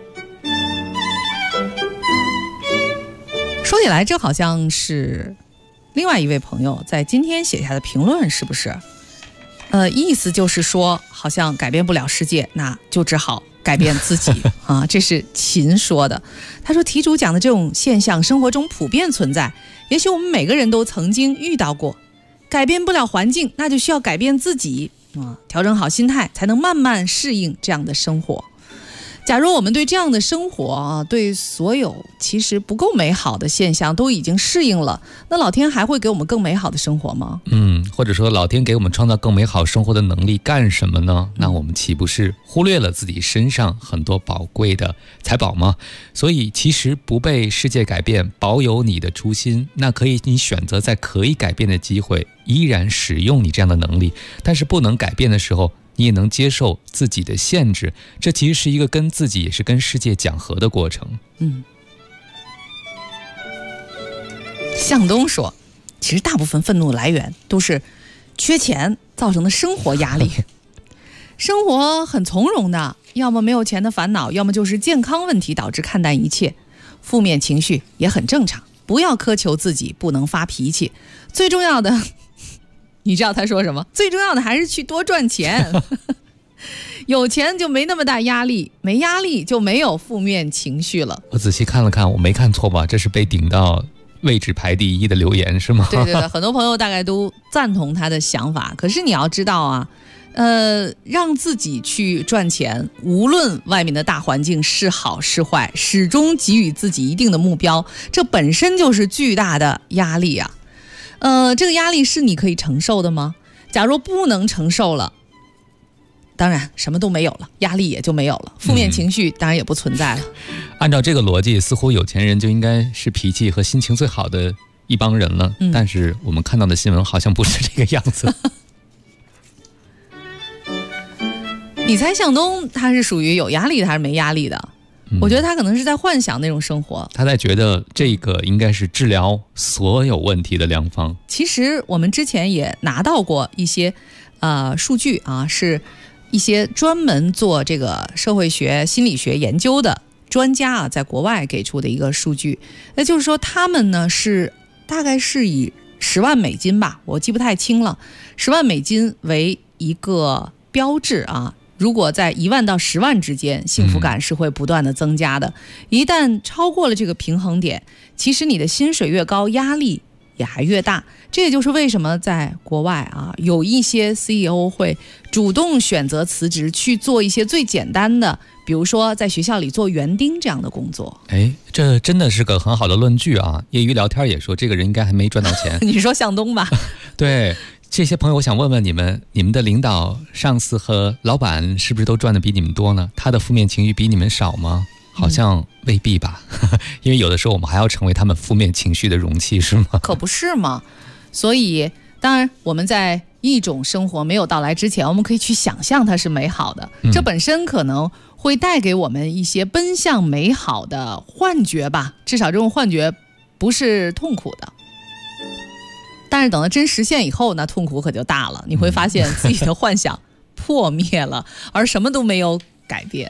说起来，这好像是另外一位朋友在今天写下的评论，是不是？意思就是说，好像改变不了世界，那就只好改变自己啊。这是秦说的。他说，题主讲的这种现象，生活中普遍存在，也许我们每个人都曾经遇到过。改变不了环境，那就需要改变自己啊，调整好心态，才能慢慢适应这样的生活。假如我们对这样的生活啊，对所有其实不够美好的现象都已经适应了，那老天还会给我们更美好的生活吗？ 或者说老天给我们创造更美好生活的能力干什么呢？那我们岂不是忽略了自己身上很多宝贵的财宝吗？所以其实不被世界改变，保有你的初心，那可以你选择在可以改变的机会依然使用你这样的能力，但是不能改变的时候，你也能接受自己的限制，这其实是一个跟自己也是跟世界讲和的过程。 向东说，其实大部分愤怒来源都是缺钱造成的生活压力。生活很从容的，要么没有钱的烦恼，要么就是健康问题导致看淡一切。负面情绪也很正常，不要苛求自己，不能发脾气。最重要的，你知道他说什么？最重要的还是去多赚钱。有钱就没那么大压力，没压力就没有负面情绪了。 我仔细看了看，我没看错吧？这是被顶到位置排第一的留言是吗？ 对对对，很多朋友大概都赞同他的想法。可是你要知道啊，让自己去赚钱，无论外面的大环境是好是坏，始终给予自己一定的目标，这本身就是巨大的压力啊。这个压力是你可以承受的吗？假如不能承受了，当然什么都没有了，压力也就没有了，负面情绪当然也不存在了。 按照这个逻辑，似乎有钱人就应该是脾气和心情最好的一帮人了，但是我们看到的新闻好像不是这个样子。 你猜向东他是属于有压力的还是没压力的？我觉得他可能是在幻想那种生活， 他在觉得这个应该是治疗所有问题的良方。 其实我们之前也拿到过一些数据啊，是一些专门做这个社会学心理学研究的专家啊，在国外给出的一个数据。那就是说他们呢是大概是以10万美金吧，我记不太清了，10万美金为一个标志啊，如果在1万到10万之间，幸福感是会不断的增加的。一旦超过了这个平衡点，其实你的薪水越高，压力也还越大。这也就是为什么在国外啊，有一些 CEO 会主动选择辞职，去做一些最简单的，比如说在学校里做园丁这样的工作。 这真的是个很好的论据啊！业余聊天也说，这个人应该还没赚到钱。 你说向东吧？ 对。这些朋友，我想问问你们的领导、上司和老板是不是都赚的比你们多呢？他的负面情绪比你们少吗？好像未必吧，因为有的时候我们还要成为他们负面情绪的容器，是吗？ 可不是嘛。所以当然我们在一种生活没有到来之前，我们可以去想象它是美好的，这本身可能会带给我们一些奔向美好的幻觉吧，至少这种幻觉不是痛苦的。但是等到真实现以后，那痛苦可就大了，你会发现自己的幻想破灭了，而什么都没有改变。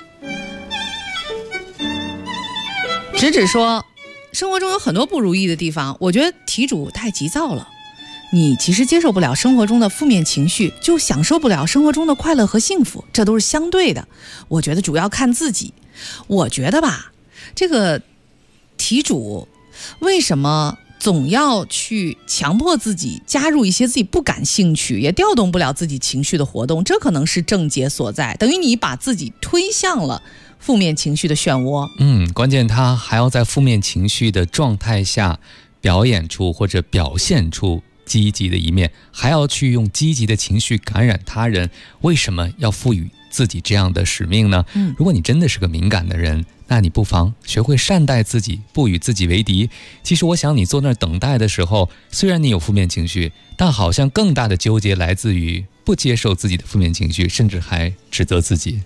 直说生活中有很多不如意的地方，我觉得题主太急躁了。你其实接受不了生活中的负面情绪，就享受不了生活中的快乐和幸福，这都是相对的。我觉得主要看自己。我觉得吧，这个题主为什么总要去强迫自己加入一些自己不感兴趣也调动不了自己情绪的活动，这可能是症结所在，等于你把自己推向了负面情绪的漩涡。 关键他还要在负面情绪的状态下表演出或者表现出积极的一面，还要去用积极的情绪感染他人，为什么要赋予自己这样的使命呢？如果你真的是个敏感的人，那你不妨学会善待自己，不与自己为敌。其实我想你坐那儿等待的时候，虽然你有负面情绪，但好像更大的纠结来自于不接受自己的负面情绪，甚至还指责自己。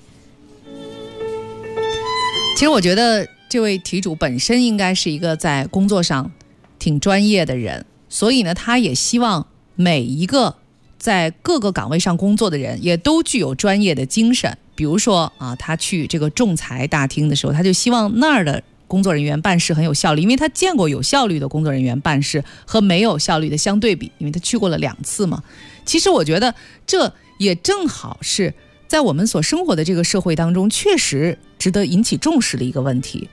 其实我觉得这位题主本身应该是一个在工作上挺专业的人，所以呢，他也希望每一个在各个岗位上工作的人也都具有专业的精神。比如说啊，他去这个仲裁大厅的时候，他就希望那儿的工作人员办事很有效率，因为他见过有效率的工作人员办事和没有效率的相对比，因为他去过了2次嘛。其实我觉得这也正好是在我们所生活的这个社会当中确实值得引起重视的一个问题。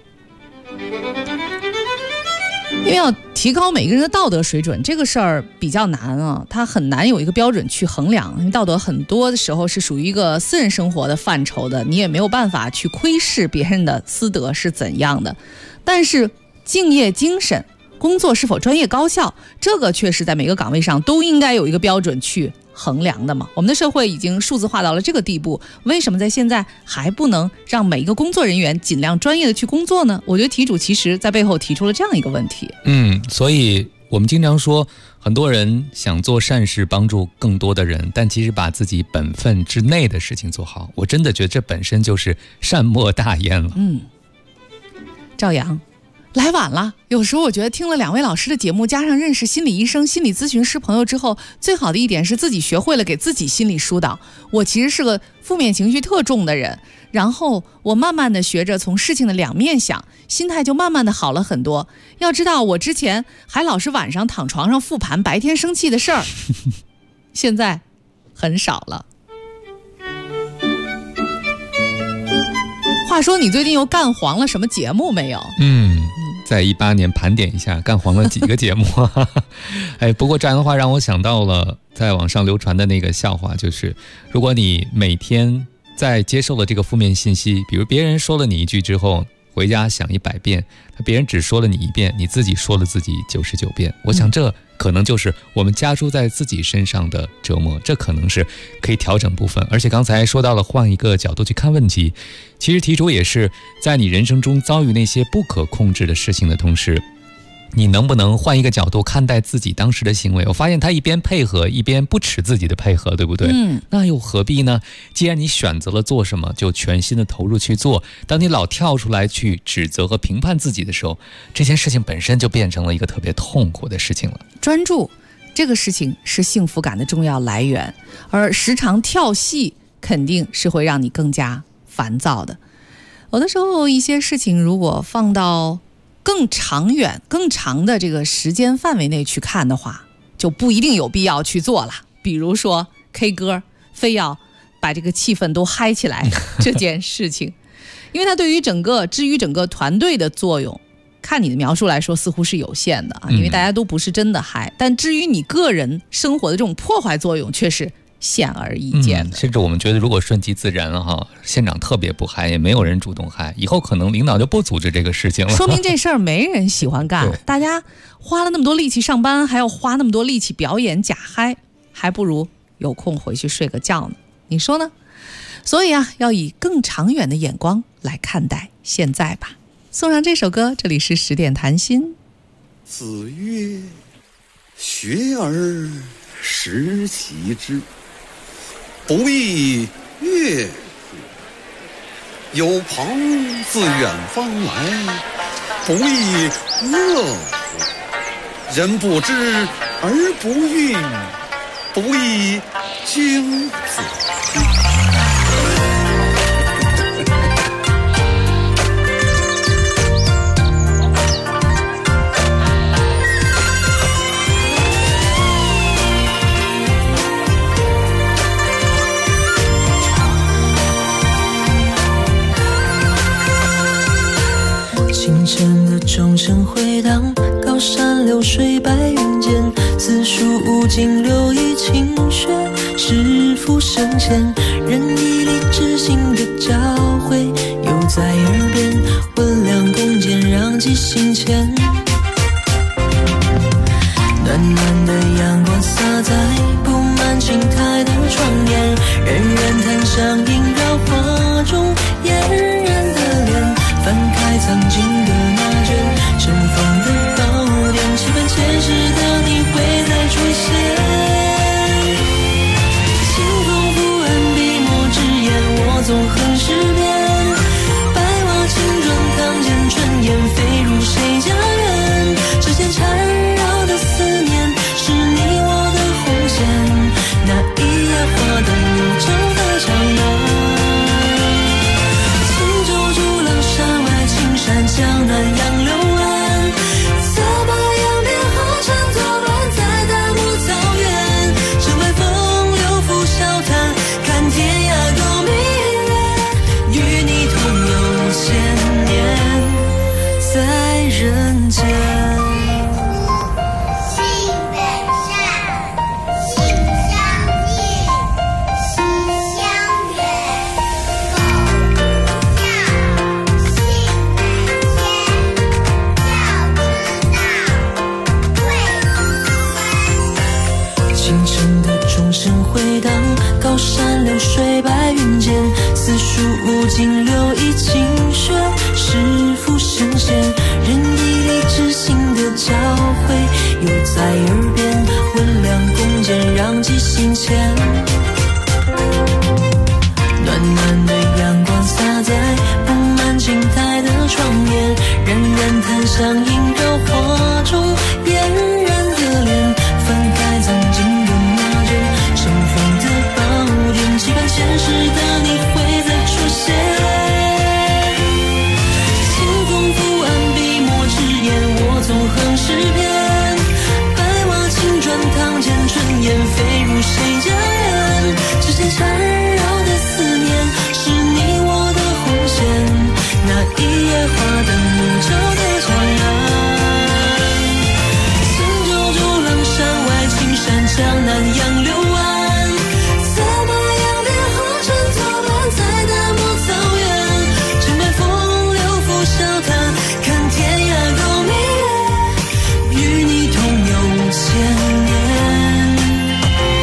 因为要提高每个人的道德水准，这个事儿比较难啊，它很难有一个标准去衡量。因为道德很多的时候是属于一个私人生活的范畴的，你也没有办法去窥视别人的私德是怎样的。但是敬业精神、工作是否专业高效，这个确实在每个岗位上都应该有一个标准去衡量的嘛。我们的社会已经数字化到了这个地步，为什么在现在还不能让每一个工作人员尽量专业的去工作呢？我觉得题主其实在背后提出了这样一个问题。 所以我们经常说，很多人想做善事帮助更多的人，但其实把自己本分之内的事情做好，我真的觉得这本身就是善莫大焉了。 赵阳来晚了，有时候我觉得听了2位老师的节目，加上认识心理医生、心理咨询师朋友之后，最好的一点是自己学会了给自己心理疏导。我其实是个负面情绪特重的人，然后我慢慢的学着从事情的两面想，心态就慢慢的好了很多。要知道我之前还老是晚上躺床上复盘白天生气的事儿，现在很少了。话说你最近又干黄了什么节目没有？ 在18年盘点一下干黄了几个节目。不过这样的话让我想到了在网上流传的那个笑话，就是如果你每天在接受了这个负面信息，比如别人说了你一句之后，回家想100遍，别人只说了你1遍，你自己说了自己99遍。我想这可能就是我们加诸在自己身上的折磨，这可能是可以调整部分。而且刚才说到了换一个角度去看问题，其实题主也是在你人生中遭遇那些不可控制的事情的同时， 你能不能换一个角度看待自己当时的行为？我发现他一边配合一边不耻自己的配合，对不对？那又何必呢？既然你选择了做什么，就全心的投入去做。当你老跳出来去指责和评判自己的时候，这件事情本身就变成了一个特别痛苦的事情了。 专注这个事情是幸福感的重要来源，而时常跳戏肯定是会让你更加烦躁的。有的时候一些事情如果放到更长远更长的这个时间范围内去看的话，就不一定有必要去做了。比如说 K 歌非要把这个气氛都嗨起来这件事情，因为它对于至于整个团队的作用，看你的描述来说似乎是有限的，因为大家都不是真的嗨，但至于你个人生活的这种破坏作用却是显而易见的。 甚至我们觉得如果顺其自然现场特别不嗨，也没有人主动嗨，以后可能领导就不组织这个事情了， 说明这事儿没人喜欢干大家花了那么多力气上班，还要花那么多力气表演假嗨，还不如有空回去睡个觉呢，你说呢？所以要以更长远的眼光来看待现在吧。送上这首歌，这里是10点谈心。 子曰：学而时习之，不亦乐乎？有朋自远方来，不亦乐乎？人不知而不愠，不亦君子？ 清晨的钟声回荡，高山流水白云间，四书五经六艺勤学，师父圣贤，仁义礼智信的教诲，犹在耳边，温良恭俭让记心间。暖暖的阳光洒在布满青苔的窗沿，人人檀香萦绕花中嫣然的脸，翻开曾经的那卷尘封的宝典，期盼前世的你会再出现。清风拂岸，笔墨纸砚，我纵横诗篇，白瓦青砖堂前，春燕飞入谁家园？指尖缠绕的思念，是你我的红线，那一夜花灯如旧的长南。江南杨柳岸，策马扬鞭后尘作伴，在大漠草原，乘白风流拂笑谈，看天涯沟明月，与你同游千年，在人间。回荡高山流水白云间，四书五经六艺勤学，师父圣贤，仁义礼智信的教诲，犹在耳边，温良恭俭让记心间。暖暖的阳光洒在布满青苔的窗沿，冉冉檀香萦绕花中嫣然的脸，翻开曾经的那卷尘封的宝典，期盼前世的你会再出现。清风拂岸，笔墨纸砚，我纵横诗篇，白瓦青砖堂前，春燕飞入谁家园？指尖缠绕的思念，是你我的红线，那一夜花灯如旧的长安。轻舟逐浪山外青山，江南杨柳岸，策马扬鞭后尘作伴，在大漠草原，乘白风流拂笑谈，看天涯沟明月，与你同游千年。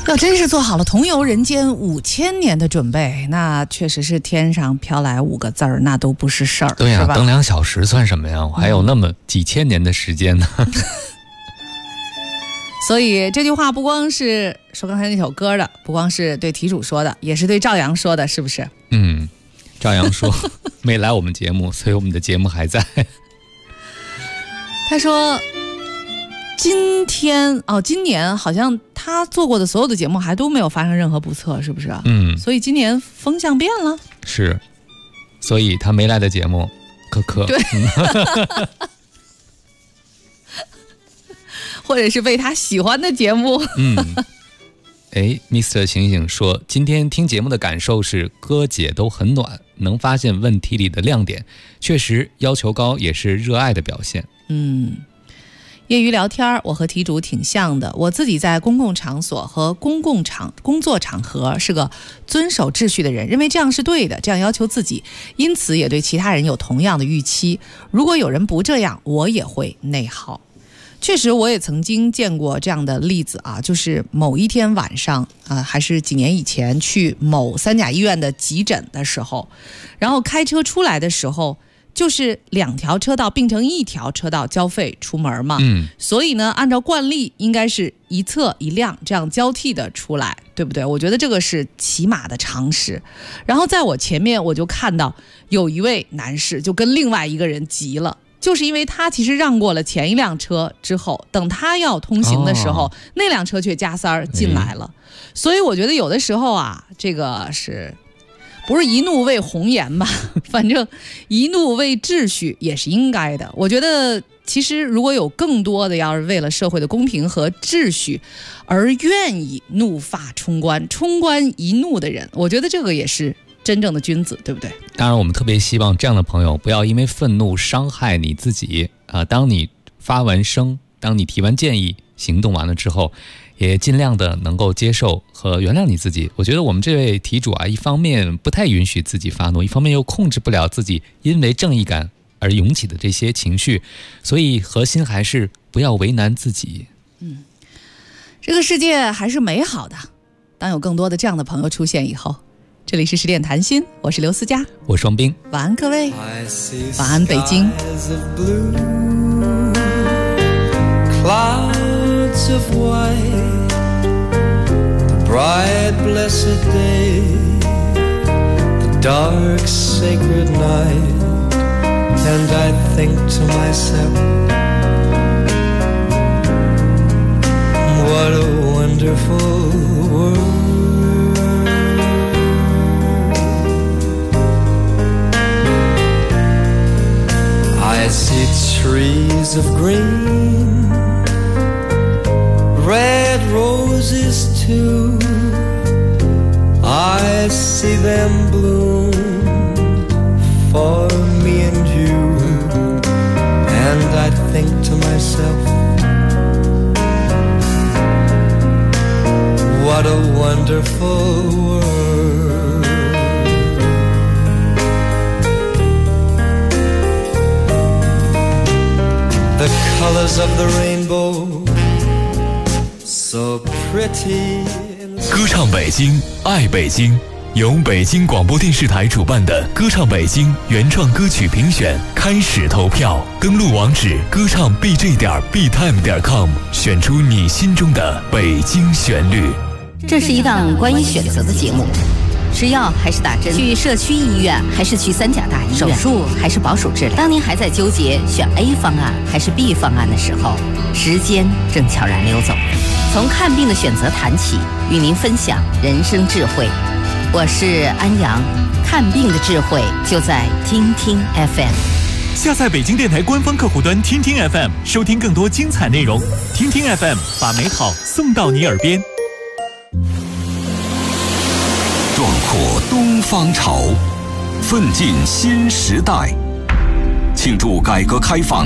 要真是做好了同游人间5000年的准备，那确实是天上飘来5个字儿，那都不是事儿。 对呀、 是吧？ 等2小时算什么呀？我还有那么几千年的时间呢。 所以这句话不光是说刚才那首歌的，不光是对题主说的，也是对赵阳说的，是不是？ 赵阳说没来我们节目，所以我们的节目还在。 他说今年好像他做过的所有的节目还都没有发生任何不测，是不是？所以今年风向变了。 是，所以他没来的节目，可对。或者是被他喜欢的节目。 Mr. 醒醒说，今天听节目的感受是歌姐都很暖，能发现问题里的亮点，确实要求高也是热爱的表现。 业余聊天，我和题主挺像的。我自己在公共场所和工作场合是个遵守秩序的人，认为这样是对的，这样要求自己，因此也对其他人有同样的预期。如果有人不这样，我也会内耗。确实我也曾经见过这样的例子啊，就是某一天晚上还是几年以前去某3甲医院的急诊的时候，然后开车出来的时候，就是2条车道并成1条车道交费出门嘛，所以呢按照惯例应该是一侧一辆这样交替的出来，对不对？我觉得这个是起码的常识。然后在我前面我就看到有一位男士就跟另外一个人急了，就是因为他其实让过了前一辆车之后，等他要通行的时候，那辆车却加塞儿进来了。所以我觉得有的时候啊，这个是不是一怒为红颜吧，反正一怒为秩序也是应该的。我觉得其实如果有更多的要是为了社会的公平和秩序而愿意怒发冲冠一怒的人，我觉得这个也是真正的君子，对不对？ 当然我们特别希望这样的朋友不要因为愤怒伤害你自己当你发完声，当你提完建议，行动完了之后，也尽量的能够接受和原谅你自己。我觉得我们这位题主一方面不太允许自己发怒，一方面又控制不了自己因为正义感而涌起的这些情绪，所以核心还是不要为难自己。 这个世界还是美好的，当有更多的这样的朋友出现以后。这里是10点谈心，我是刘思佳， 我是双冰， 晚安各位，晚安北京。 Clouds of white, the bright blessed day, the dark sacred night, and I think to myself, what a wonderful world. I see trees of green, red roses too, I see them bloom for me and you, and I think to myself, what a wonderful world. The colors of the rainbow, so pretty. 歌唱北京，爱北京，由北京广播电视台主办的歌唱北京原创歌曲评选开始投票，登录网址歌唱 bj.btime.com， 选出你心中的北京旋律。 这是一档关于选择的节目，吃药还是打针，去社区医院还是去3甲大医院，手术还是保守治疗。当您还在纠结选 A 方案还是 B 方案的时候，时间正悄然溜走。从看病的选择谈起，与您分享人生智慧。我是安阳，看病的智慧就在听听 FM。 下载北京电台官方客户端听听 FM， 收听更多精彩内容。听听 FM， 把美好送到你耳边。 壮阔东方潮，奋进新时代，庆祝改革开放